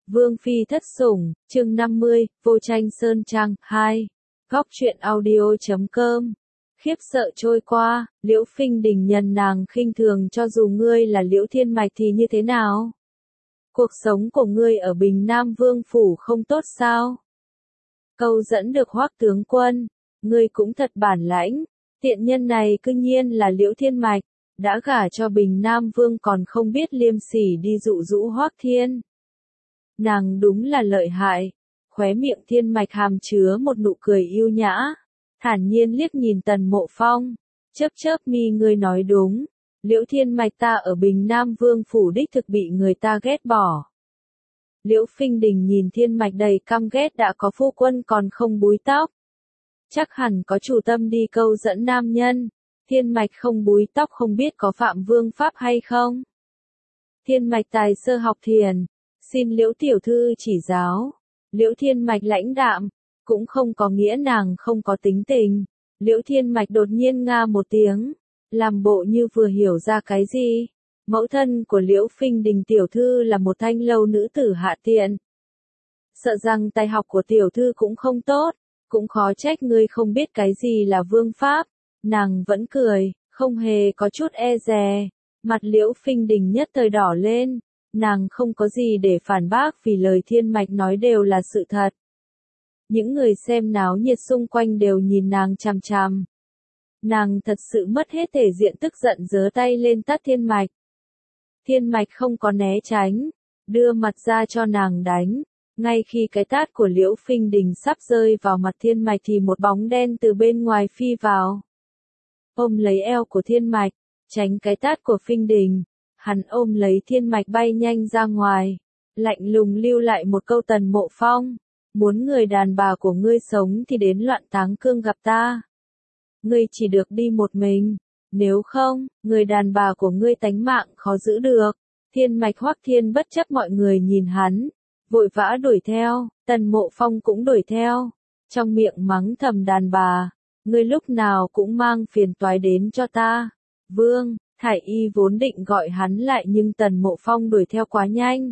Vương Phi thất sủng, chương 50, Vô Tranh Sơn Trang, 2. Góc truyện audio.com. Khiếp sợ trôi qua, Liễu Phinh Đình nhận nàng khinh thường cho dù ngươi là Liễu Thiên Mạch thì như thế nào? Cuộc sống của ngươi ở Bình Nam Vương Phủ không tốt sao? Câu dẫn được Hoắc tướng quân, ngươi cũng thật bản lãnh, tiện nhân này cư nhiên là Liễu Thiên Mạch, đã gả cho Bình Nam Vương còn không biết liêm sỉ đi dụ dỗ Hoắc Thiên. Nàng đúng là lợi hại, khóe miệng Thiên Mạch hàm chứa một nụ cười yêu nhã, thản nhiên liếc nhìn Tần Mộ Phong, chớp chớp mi ngươi nói đúng, Liễu Thiên Mạch ta ở Bình Nam Vương Phủ đích thực bị người ta ghét bỏ. Liễu Phinh Đình nhìn Thiên Mạch đầy căm ghét đã có phu quân còn không búi tóc. Chắc hẳn có chủ tâm đi câu dẫn nam nhân, Thiên Mạch không búi tóc không biết có phạm vương pháp hay không. Thiên Mạch tài sơ học thiền, xin Liễu tiểu thư chỉ giáo. Liễu Thiên Mạch lãnh đạm, cũng không có nghĩa nàng không có tính tình. Liễu Thiên Mạch đột nhiên nga một tiếng, làm bộ như vừa hiểu ra cái gì. Mẫu thân của Liễu Phinh Đình tiểu thư là một thanh lâu nữ tử hạ tiện. Sợ rằng tài học của tiểu thư cũng không tốt, cũng khó trách ngươi không biết cái gì là vương pháp. Nàng vẫn cười, không hề có chút e dè. Mặt Liễu Phinh Đình nhất thời đỏ lên, nàng không có gì để phản bác vì lời Thiên Mạch nói đều là sự thật. Những người xem náo nhiệt xung quanh đều nhìn nàng chằm chằm. Nàng thật sự mất hết thể diện tức giận giơ tay lên tát Thiên Mạch. Thiên Mạch không có né tránh, đưa mặt ra cho nàng đánh. Ngay khi cái tát của Liễu Phinh Đình sắp rơi vào mặt Thiên Mạch thì một bóng đen từ bên ngoài phi vào. Ôm lấy eo của Thiên Mạch, tránh cái tát của Phinh Đình. Hắn ôm lấy Thiên Mạch bay nhanh ra ngoài, lạnh lùng lưu lại một câu Tần Mộ Phong. Muốn người đàn bà của ngươi sống thì đến Loạn Táng Cương gặp ta. Ngươi chỉ được đi một mình, nếu không, người đàn bà của ngươi tánh mạng khó giữ được. Thiên Mạch Hoắc Thiên bất chấp mọi người nhìn hắn, vội vã đuổi theo, Tần Mộ Phong cũng đuổi theo, trong miệng mắng thầm đàn bà, ngươi lúc nào cũng mang phiền toái đến cho ta. Vương, Thải Y vốn định gọi hắn lại nhưng Tần Mộ Phong đuổi theo quá nhanh.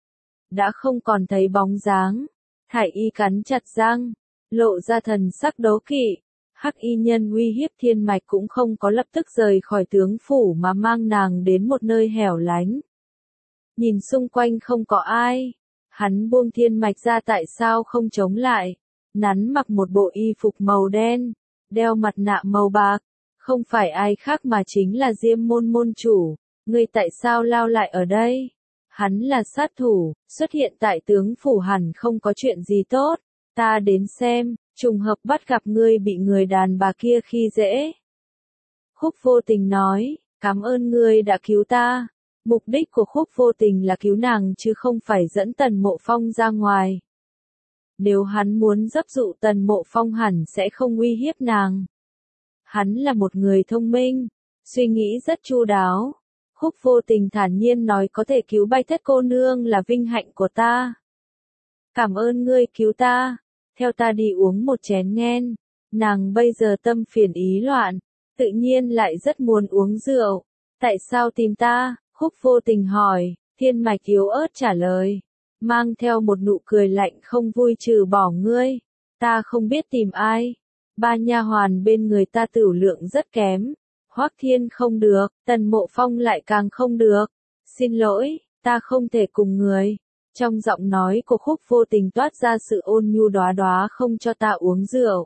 Đã không còn thấy bóng dáng, Thải Y cắn chặt răng, lộ ra thần sắc đố kỵ. Hắc y nhân uy hiếp Thiên Mạch cũng không có lập tức rời khỏi tướng phủ mà mang nàng đến một nơi hẻo lánh. Nhìn xung quanh không có ai, hắn buông Thiên Mạch ra tại sao không chống lại. Hắn mặc một bộ y phục màu đen, đeo mặt nạ màu bạc, không phải ai khác mà chính là Diêm Môn môn chủ. Ngươi tại sao lao lại ở đây? Hắn là sát thủ, xuất hiện tại tướng phủ hẳn không có chuyện gì tốt. Ta đến xem, trùng hợp bắt gặp ngươi bị người đàn bà kia khi dễ. Khúc Vô Tình nói, cảm ơn ngươi đã cứu ta. Mục đích của Khúc Vô Tình là cứu nàng chứ không phải dẫn Tần Mộ Phong ra ngoài. Nếu hắn muốn dấp dụ Tần Mộ Phong hẳn sẽ không uy hiếp nàng. Hắn là một người thông minh, suy nghĩ rất chu đáo. Khúc Vô Tình thản nhiên nói có thể cứu Bạch Thất cô nương là vinh hạnh của ta. Cảm ơn ngươi cứu ta, theo ta đi uống một chén nhen. Nàng bây giờ tâm phiền ý loạn, tự nhiên lại rất muốn uống rượu. Tại sao tìm ta? Khúc Vô Tình hỏi. Thiên Mạch yếu ớt trả lời, mang theo một nụ cười lạnh không vui trừ bỏ ngươi. Ta không biết tìm ai. Ba nha hoàn bên người ta tửu lượng rất kém. Hoắc Thiên không được, Tần Mộ Phong lại càng không được. Xin lỗi, ta không thể cùng người. Trong giọng nói của Khúc Vô Tình toát ra sự ôn nhu đóa đóa không cho ta uống rượu.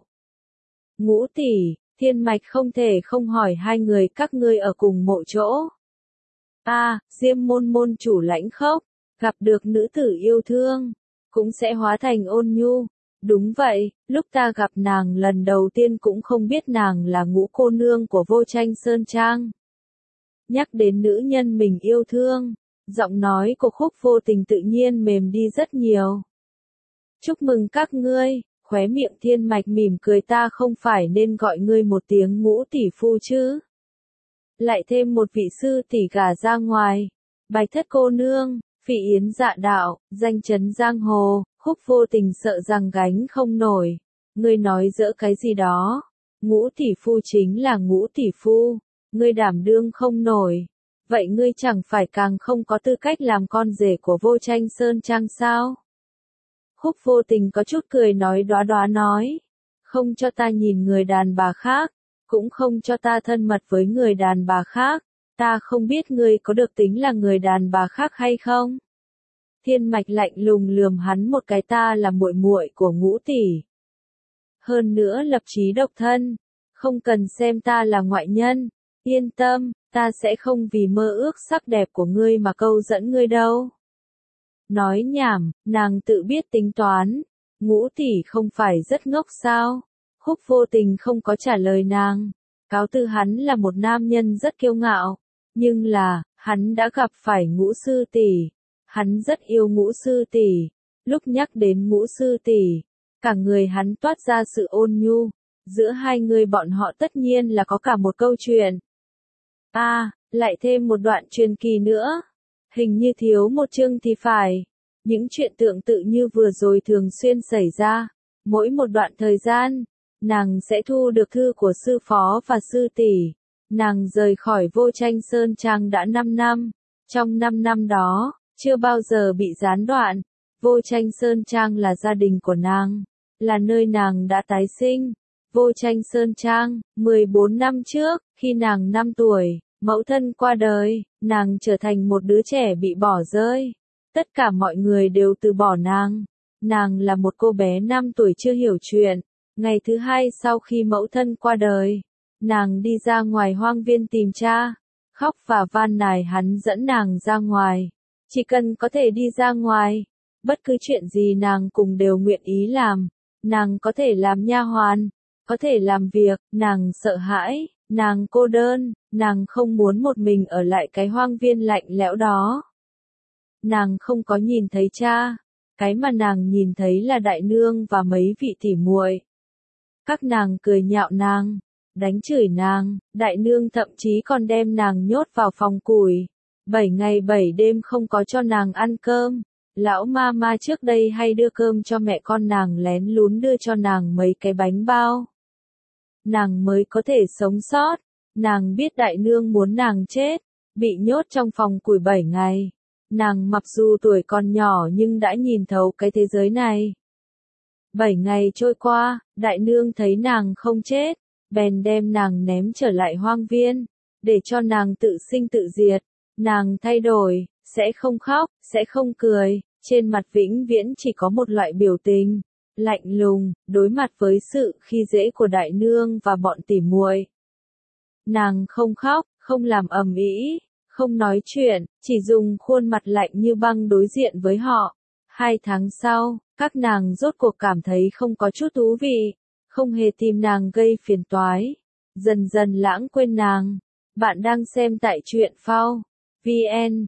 Ngũ tỷ, Thiên Mạch không thể không hỏi hai người các ngươi ở cùng mộ chỗ. Diêm Môn môn chủ lãnh khốc, gặp được nữ tử yêu thương, cũng sẽ hóa thành ôn nhu. Đúng vậy, lúc ta gặp nàng lần đầu tiên cũng không biết nàng là Ngũ cô nương của Vô Tranh Sơn Trang. Nhắc đến nữ nhân mình yêu thương, giọng nói của Khúc Vô Tình tự nhiên mềm đi rất nhiều. Chúc mừng các ngươi, khóe miệng Thiên Mạch mỉm cười ta không phải nên gọi ngươi một tiếng Ngũ tỷ phu chứ. Lại thêm một vị sư tỷ gả ra ngoài. Bạch Thất cô nương, Phỉ Yến dạ đạo, danh chấn giang hồ. Khúc Vô Tình sợ rằng gánh không nổi. Ngươi nói dỡ cái gì đó. Ngũ tỷ phu chính là Ngũ tỷ phu. Ngươi đảm đương không nổi. vậy ngươi chẳng phải càng không có tư cách làm con rể của Vô Tranh Sơn Trang sao? Khúc Vô Tình có chút cười nói đóa đóa nói, không cho ta nhìn người đàn bà khác, cũng không cho ta thân mật với người đàn bà khác, ta không biết ngươi có được tính là người đàn bà khác hay không? Thiên Mạch lạnh lùng lườm hắn một cái, ta là muội muội của Ngũ tỷ. Hơn nữa lập chí độc thân, không cần xem ta là ngoại nhân, yên tâm, ta sẽ không vì mơ ước sắc đẹp của ngươi mà câu dẫn ngươi đâu. Nói nhảm, nàng tự biết tính toán, Ngũ tỷ không phải rất ngốc sao? Khúc Vô Tình không có trả lời nàng, cáo từ hắn là một nam nhân rất kiêu ngạo, nhưng là, hắn đã gặp phải Ngũ sư tỷ, hắn rất yêu Ngũ sư tỷ, lúc nhắc đến Ngũ sư tỷ, cả người hắn toát ra sự ôn nhu, giữa hai người bọn họ tất nhiên là có cả một câu chuyện. Lại thêm một đoạn truyền kỳ nữa, hình như thiếu một chương thì phải. Những chuyện tương tự như vừa rồi thường xuyên xảy ra, mỗi một đoạn thời gian, nàng sẽ thu được thư của sư phó và sư tỷ. Nàng rời khỏi Vô Tranh Sơn Trang đã 5 năm, trong 5 năm đó, chưa bao giờ bị gián đoạn. Vô Tranh Sơn Trang là gia đình của nàng, là nơi nàng đã tái sinh. Vô Tranh Sơn Trang, 14 năm trước, khi nàng 5 tuổi, mẫu thân qua đời, nàng trở thành một đứa trẻ bị bỏ rơi. Tất cả mọi người đều từ bỏ nàng. Nàng là một cô bé 5 tuổi chưa hiểu chuyện. Ngày thứ hai sau khi mẫu thân qua đời, nàng đi ra ngoài hoang viên tìm cha, khóc và van nài hắn dẫn nàng ra ngoài. Chỉ cần có thể đi ra ngoài, bất cứ chuyện gì nàng cùng đều nguyện ý làm. Nàng có thể làm nha hoàn, có thể làm việc, nàng sợ hãi, nàng cô đơn, nàng không muốn một mình ở lại cái hoang viên lạnh lẽo đó. Nàng không có nhìn thấy cha, cái mà nàng nhìn thấy là đại nương và mấy vị tỉ muội. Các nàng cười nhạo nàng, đánh chửi nàng, đại nương thậm chí còn đem nàng nhốt vào phòng củi. 7 ngày 7 đêm không có cho nàng ăn cơm. Lão ma trước đây hay đưa cơm cho mẹ con nàng lén lún đưa cho nàng mấy cái bánh bao. Nàng mới có thể sống sót. Nàng biết đại nương muốn nàng chết, bị nhốt trong phòng củi 7 ngày. Nàng mặc dù tuổi còn nhỏ nhưng đã nhìn thấu cái thế giới này. 7 ngày trôi qua, đại nương thấy nàng không chết, bèn đem nàng ném trở lại hoang viên, để cho nàng tự sinh tự diệt. Nàng thay đổi, sẽ không khóc, sẽ không cười, trên mặt vĩnh viễn chỉ có một loại biểu tình, lạnh lùng, đối mặt với sự khi dễ của đại nương và bọn tỉ muội. Nàng không khóc, không làm ầm ĩ, không nói chuyện, chỉ dùng khuôn mặt lạnh như băng đối diện với họ. 2 tháng sau, các nàng rốt cuộc cảm thấy không có chút thú vị, không hề tìm nàng gây phiền toái, dần dần lãng quên nàng. Bạn đang xem tại truyện phao VN,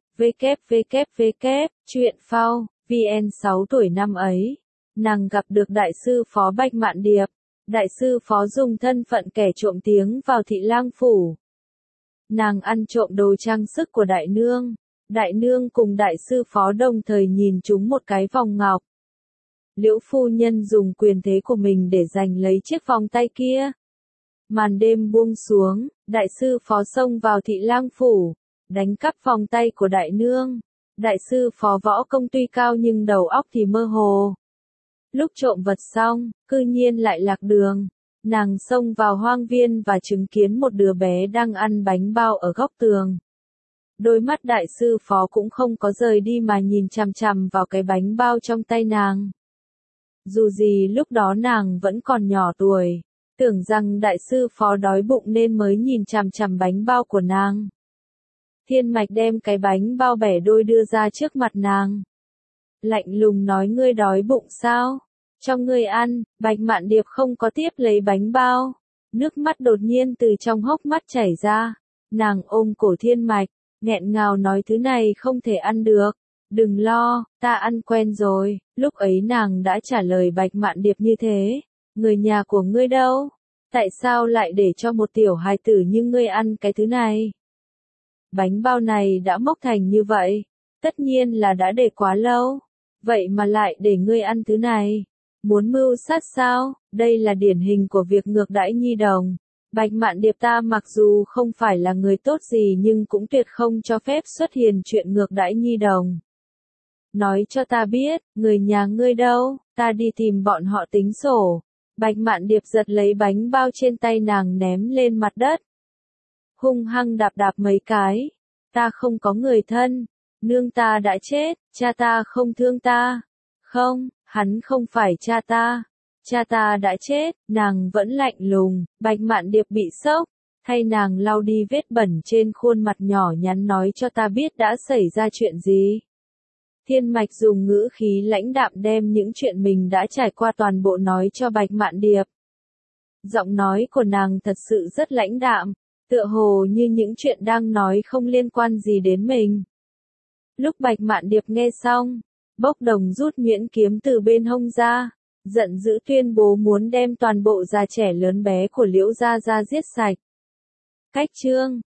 www, truyện phao VN. 6 tuổi năm ấy, nàng gặp được đại sư phó Bạch Mạn Điệp. Đại sư phó dùng thân phận kẻ trộm tiếng vào Thị Lang phủ. Nàng ăn trộm đồ trang sức của đại nương. Đại nương cùng đại sư phó đồng thời nhìn trúng một cái vòng ngọc. Liễu phu nhân dùng quyền thế của mình để giành lấy chiếc vòng tay kia. Màn đêm buông xuống, đại sư phó xông vào Thị Lang phủ, đánh cắp vòng tay của đại nương. Đại sư phó võ công tuy cao nhưng đầu óc thì mơ hồ. Lúc trộm vật xong, cư nhiên lại lạc đường. Nàng xông vào hoang viên và chứng kiến một đứa bé đang ăn bánh bao ở góc tường. Đôi mắt đại sư phó cũng không có rời đi mà nhìn chằm chằm vào cái bánh bao trong tay nàng. Dù gì lúc đó nàng vẫn còn nhỏ tuổi, tưởng rằng đại sư phó đói bụng nên mới nhìn chằm chằm bánh bao của nàng. Thiên Mạch đem cái bánh bao bẻ đôi đưa ra trước mặt nàng. Lạnh lùng nói, ngươi đói bụng sao? Cho ngươi ăn. Bạch Mạn Điệp không có tiếp lấy bánh bao. Nước mắt đột nhiên từ trong hốc mắt chảy ra. Nàng ôm cổ Thiên Mạch, nghẹn ngào nói, thứ này không thể ăn được. Đừng lo, ta ăn quen rồi. Lúc ấy nàng đã trả lời Bạch Mạn Điệp như thế. Người nhà của ngươi đâu? Tại sao lại để cho một tiểu hài tử như ngươi ăn cái thứ này? Bánh bao này đã mốc thành như vậy. Tất nhiên là đã để quá lâu. Vậy mà lại để ngươi ăn thứ này. Muốn mưu sát sao? Đây là điển hình của việc ngược đãi nhi đồng. Bạch Mạn Điệp ta mặc dù không phải là người tốt gì nhưng cũng tuyệt không cho phép xuất hiện chuyện ngược đãi nhi đồng. Nói cho ta biết, người nhà ngươi đâu, ta đi tìm bọn họ tính sổ. Bạch Mạn Điệp giật lấy bánh bao trên tay nàng ném lên mặt đất. Hung hăng đạp đạp mấy cái. Ta không có người thân. Nương ta đã chết, cha ta không thương ta. Không, hắn không phải cha ta. Cha ta đã chết, nàng vẫn lạnh lùng. Bạch Mạn Điệp bị sốc. Thay nàng lau đi vết bẩn trên khuôn mặt nhỏ nhắn nói cho ta biết đã xảy ra chuyện gì. Thiên Mạch dùng ngữ khí lãnh đạm đem những chuyện mình đã trải qua toàn bộ nói cho Bạch Mạn Điệp. Giọng nói của nàng thật sự rất lãnh đạm, tựa hồ như những chuyện đang nói không liên quan gì đến mình. Lúc Bạch Mạn Điệp nghe xong, Bốc Đồng rút nhuyễn kiếm từ bên hông ra, giận dữ tuyên bố muốn đem toàn bộ già trẻ lớn bé của Liễu gia giết sạch. Cách chương